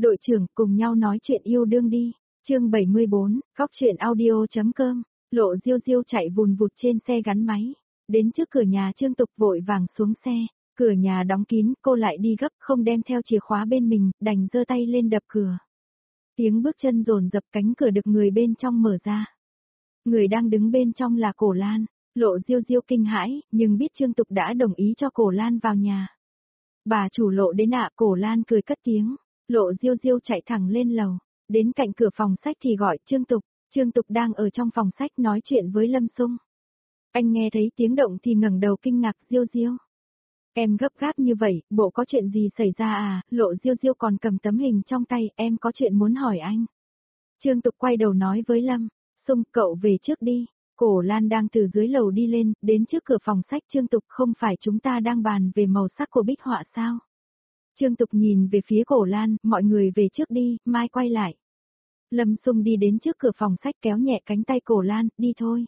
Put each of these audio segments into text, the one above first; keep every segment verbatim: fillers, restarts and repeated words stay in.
Đội trưởng, cùng nhau nói chuyện yêu đương đi. Chương bảy mươi bốn, Góc truyện audio.com. Lộ Diêu Diêu chạy vùn vụt trên xe gắn máy, đến trước cửa nhà Trương Tục vội vàng xuống xe, cửa nhà đóng kín, cô lại đi gấp không đem theo chìa khóa bên mình, đành giơ tay lên đập cửa. Tiếng bước chân dồn dập, cánh cửa được người bên trong mở ra. Người đang đứng bên trong là Cổ Lan. Lộ Diêu Diêu kinh hãi, nhưng biết Trương Tục đã đồng ý cho Cổ Lan vào nhà. Bà chủ Lộ đến ạ, Cổ Lan cười cất tiếng. Lộ Diêu Diêu chạy thẳng lên lầu, đến cạnh cửa phòng sách thì gọi Trương Tục. Trương Tục đang ở trong phòng sách nói chuyện với Lâm Sung. Anh nghe thấy tiếng động thì ngẩng đầu kinh ngạc. Diêu Diêu, em gấp gáp như vậy, bộ có chuyện gì xảy ra à? Lộ Diêu Diêu còn cầm tấm hình trong tay, em có chuyện muốn hỏi anh. Trương Tục quay đầu nói với Lâm Sung, cậu về trước đi. Cổ Lan đang từ dưới lầu đi lên, đến trước cửa phòng sách. Trương Tục, không phải chúng ta đang bàn về màu sắc của bích họa sao? Trương Tục nhìn về phía Cổ Lan, mọi người về trước đi, mai quay lại. Lâm Sung đi đến trước cửa phòng sách kéo nhẹ cánh tay Cổ Lan, đi thôi.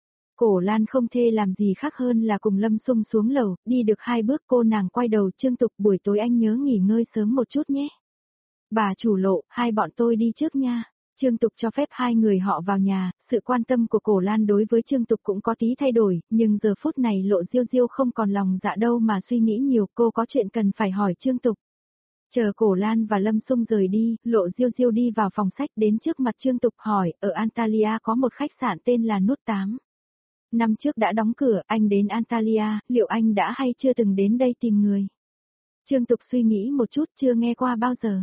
Cổ Lan không thể làm gì khác hơn là cùng Lâm Sung xuống lầu, đi được hai bước cô nàng quay đầu. Trương Tục, buổi tối anh nhớ nghỉ ngơi sớm một chút nhé. Bà chủ Lộ, hai bọn tôi đi trước nha. Trương Tục cho phép hai người họ vào nhà, sự quan tâm của Cổ Lan đối với Trương Tục cũng có tí thay đổi, nhưng giờ phút này Lộ Diêu Diêu không còn lòng dạ đâu mà suy nghĩ nhiều, cô có chuyện cần phải hỏi Trương Tục. Chờ Cổ Lan và Lâm Sung rời đi, Lộ Diêu Diêu đi vào phòng sách đến trước mặt Trương Tục hỏi, ở Antalya có một khách sạn tên là Nút tám. Năm trước đã đóng cửa, anh đến Antalya, liệu anh đã hay chưa từng đến đây tìm người? Trương Tục suy nghĩ một chút, chưa nghe qua bao giờ.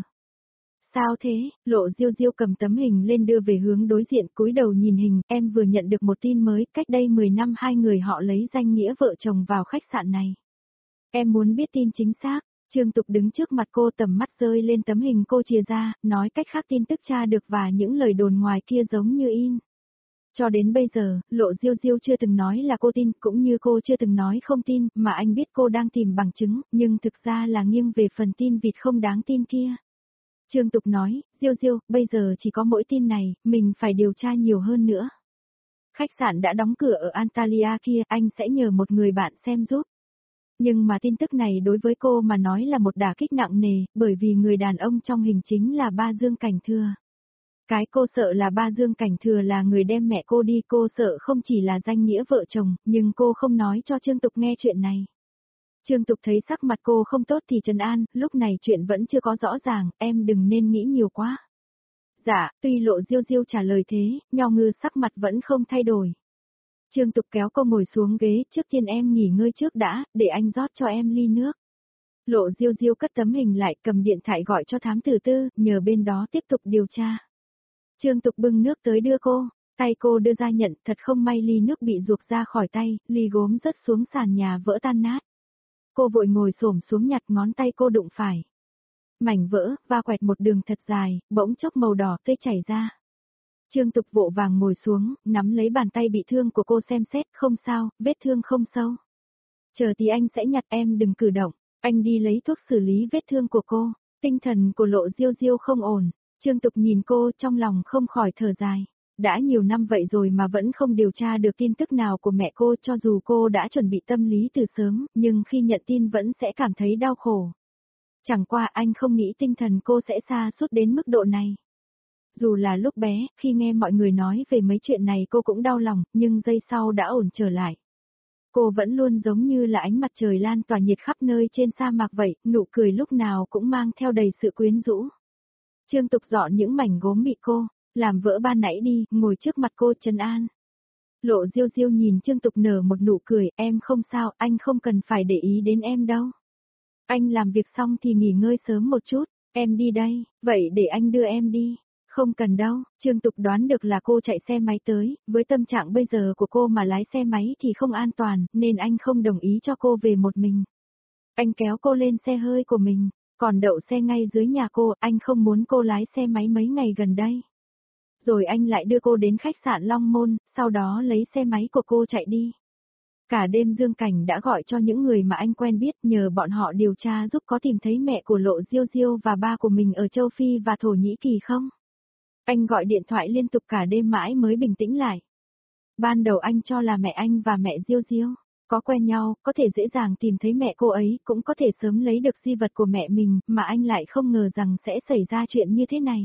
Sao thế? Lộ Diêu Diêu cầm tấm hình lên đưa về hướng đối diện, cúi đầu nhìn hình, em vừa nhận được một tin mới, cách đây mười năm hai người họ lấy danh nghĩa vợ chồng vào khách sạn này. Em muốn biết tin chính xác. Trương Tục đứng trước mặt cô, tầm mắt rơi lên tấm hình cô chia ra, nói cách khác tin tức tra được và những lời đồn ngoài kia giống như in. Cho đến bây giờ, Lộ Diêu Diêu chưa từng nói là cô tin, cũng như cô chưa từng nói không tin, mà anh biết cô đang tìm bằng chứng, nhưng thực ra là nghiêng về phần tin vịt không đáng tin kia. Trương Tục nói, Diêu Diêu, bây giờ chỉ có mỗi tin này, mình phải điều tra nhiều hơn nữa. Khách sạn đã đóng cửa ở Antalya kia, anh sẽ nhờ một người bạn xem giúp. Nhưng mà tin tức này đối với cô mà nói là một đả kích nặng nề, bởi vì người đàn ông trong hình chính là ba Dương Cảnh Thừa. Cái cô sợ là ba Dương Cảnh Thừa là người đem mẹ cô đi, cô sợ không chỉ là danh nghĩa vợ chồng, nhưng cô không nói cho Trương Tục nghe chuyện này. Trương Tục thấy sắc mặt cô không tốt thì trấn an, lúc này chuyện vẫn chưa có rõ ràng, em đừng nên nghĩ nhiều quá. Dạ, tuy Lộ Diêu Diêu trả lời thế, Nho Ngư sắc mặt vẫn không thay đổi. Trương Tục kéo cô ngồi xuống ghế, trước tiên em nghỉ ngơi trước đã, để anh rót cho em ly nước. Lộ Diêu Diêu cất tấm hình lại, cầm điện thoại gọi cho thám tử Tư, nhờ bên đó tiếp tục điều tra. Trương Tục bưng nước tới đưa cô, tay cô đưa ra nhận, thật không may ly nước bị ruột ra khỏi tay, ly gốm rớt xuống sàn nhà vỡ tan nát. Cô vội ngồi xổm xuống nhặt, ngón tay cô đụng phải. Mảnh vỡ, va quẹt một đường thật dài, bỗng chốc màu đỏ tươi chảy ra. Trương Tục vội vàng ngồi xuống, nắm lấy bàn tay bị thương của cô xem xét, không sao, vết thương không sâu. Chờ tí anh sẽ nhặt, em đừng cử động, anh đi lấy thuốc xử lý vết thương của cô. Tinh thần của Lộ Diêu Diêu không ổn, Trương Tục nhìn cô trong lòng không khỏi thở dài. Đã nhiều năm vậy rồi mà vẫn không điều tra được tin tức nào của mẹ cô, cho dù cô đã chuẩn bị tâm lý từ sớm, nhưng khi nhận tin vẫn sẽ cảm thấy đau khổ. Chẳng qua anh không nghĩ tinh thần cô sẽ sa sút đến mức độ này. Dù là lúc bé, khi nghe mọi người nói về mấy chuyện này cô cũng đau lòng, nhưng giây sau đã ổn trở lại. Cô vẫn luôn giống như là ánh mặt trời lan tỏa nhiệt khắp nơi trên sa mạc vậy, nụ cười lúc nào cũng mang theo đầy sự quyến rũ. Trương Tục dọn những mảnh gốm bị cô làm vỡ ban nãy đi, ngồi trước mặt cô trấn an. Lộ Diêu Diêu nhìn Trương Tục nở một nụ cười, em không sao, anh không cần phải để ý đến em đâu. Anh làm việc xong thì nghỉ ngơi sớm một chút, em đi đây, vậy để anh đưa em đi. Không cần đâu, Trương Tục đoán được là cô chạy xe máy tới, với tâm trạng bây giờ của cô mà lái xe máy thì không an toàn, nên anh không đồng ý cho cô về một mình. Anh kéo cô lên xe hơi của mình, còn đậu xe ngay dưới nhà cô, anh không muốn cô lái xe máy mấy ngày gần đây. Rồi anh lại đưa cô đến khách sạn Long Môn, sau đó lấy xe máy của cô chạy đi. Cả đêm Dương Cảnh đã gọi cho những người mà anh quen biết, nhờ bọn họ điều tra giúp có tìm thấy mẹ của Lộ Diêu Diêu và ba của mình ở châu Phi và Thổ Nhĩ Kỳ không. Anh gọi điện thoại liên tục cả đêm mãi mới bình tĩnh lại. Ban đầu anh cho là mẹ anh và mẹ Diêu Diêu, Có quen nhau, có thể dễ dàng tìm thấy mẹ cô ấy, cũng có thể sớm lấy được di vật của mẹ mình, mà anh lại không ngờ rằng sẽ xảy ra chuyện như thế này.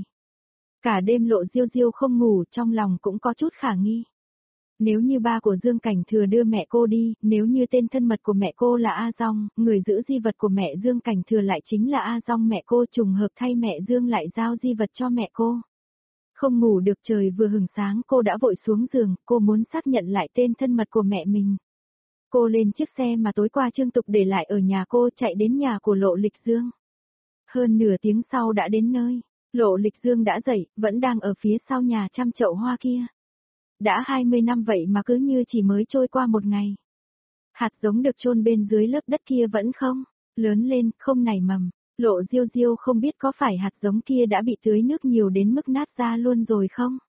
Cả đêm Lộ Diêu Diêu không ngủ, trong lòng cũng có chút khả nghi. Nếu như ba của Dương Cảnh Thừa đưa mẹ cô đi, nếu như tên thân mật của mẹ cô là A Dong, người giữ di vật của mẹ Dương Cảnh Thừa lại chính là A Dong mẹ cô, trùng hợp thay mẹ Dương lại giao di vật cho mẹ cô. Không ngủ được, trời vừa hửng sáng cô đã vội xuống giường, cô muốn xác nhận lại tên thân mật của mẹ mình. Cô lên chiếc xe mà tối qua Trương Tục để lại ở nhà cô, chạy đến nhà của Lộ Lịch Dương. Hơn nửa tiếng sau đã đến nơi, Lộ Lịch Dương đã dậy, vẫn đang ở phía sau nhà chăm chậu hoa kia. Đã hai mươi năm vậy mà cứ như chỉ mới trôi qua một ngày. Hạt giống được chôn bên dưới lớp đất kia vẫn không lớn lên, không nảy mầm. Lộ Diêu Diêu không biết có phải hạt giống kia đã bị tưới nước nhiều đến mức nát ra luôn rồi không?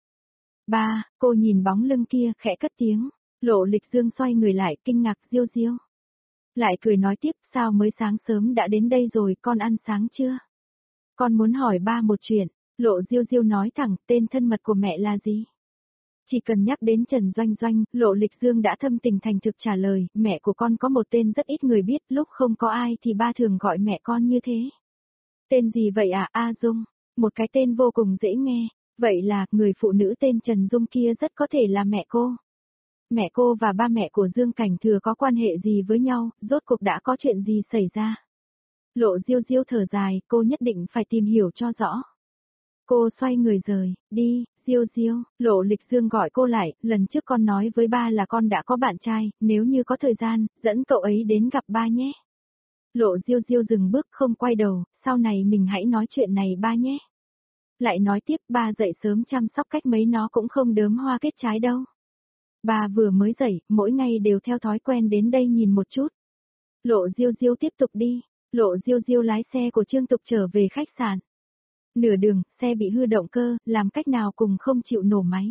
Ba, cô nhìn bóng lưng kia, khẽ cất tiếng. Lộ Lịch Dương xoay người lại, kinh ngạc. Diêu Diêu. Lại cười nói tiếp, sao mới sáng sớm đã đến đây rồi, con ăn sáng chưa? Con muốn hỏi ba một chuyện. Lộ Diêu Diêu nói thẳng, tên thân mật của mẹ là gì? Chỉ cần nhắc đến Trần Doanh Doanh, Lộ Lịch Dương đã thâm tình thành thực trả lời, mẹ của con có một tên rất ít người biết, lúc không có ai thì ba thường gọi mẹ con như thế. Tên gì vậy à? A Dung. Một cái tên vô cùng dễ nghe. Vậy là, người phụ nữ tên Trần Dung kia rất có thể là mẹ cô. Mẹ cô và ba mẹ của Dương Cảnh Thừa có quan hệ gì với nhau, rốt cuộc đã có chuyện gì xảy ra? Lộ Diêu Diêu thở dài, cô nhất định phải tìm hiểu cho rõ. Cô xoay người rời, đi, Diêu Diêu. Lộ Lịch Dương gọi cô lại, lần trước con nói với ba là con đã có bạn trai, nếu như có thời gian, dẫn cậu ấy đến gặp ba nhé. Lộ Diêu Diêu dừng bước không quay đầu, sau này mình hãy nói chuyện này ba nhé. Lại nói tiếp, ba dậy sớm chăm sóc cách mấy nó cũng không đớm hoa kết trái đâu. Ba vừa mới dậy, mỗi ngày đều theo thói quen đến đây nhìn một chút. Lộ Diêu Diêu tiếp tục đi. Lộ Diêu Diêu lái xe của Trương Tục trở về khách sạn. Nửa đường, xe bị hư động cơ, làm cách nào cùng không chịu nổ máy.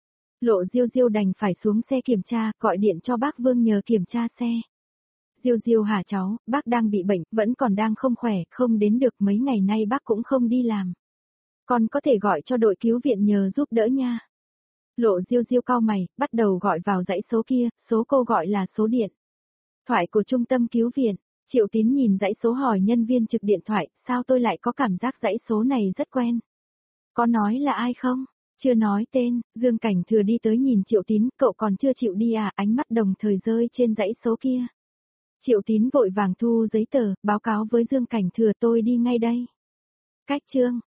Lộ Diêu Diêu đành phải xuống xe kiểm tra, gọi điện cho bác Vương nhờ kiểm tra xe. Diêu Diêu hả cháu, bác đang bị bệnh, vẫn còn đang không khỏe, không đến được, mấy ngày nay bác cũng không đi làm. Con có thể gọi cho đội cứu viện nhờ giúp đỡ nha. Lộ Diêu Diêu cau mày, bắt đầu gọi vào dãy số kia, số cô gọi là số điện thoại của trung tâm cứu viện. Triệu Tín nhìn dãy số hỏi nhân viên trực điện thoại, sao tôi lại có cảm giác dãy số này rất quen. Có nói là ai không? Chưa nói tên, Dương Cảnh Thừa đi tới nhìn Triệu Tín, cậu còn chưa chịu đi à, ánh mắt đồng thời rơi trên dãy số kia. Triệu Tín vội vàng thu giấy tờ, báo cáo với Dương Cảnh Thừa tôi đi ngay đây. Cách chương.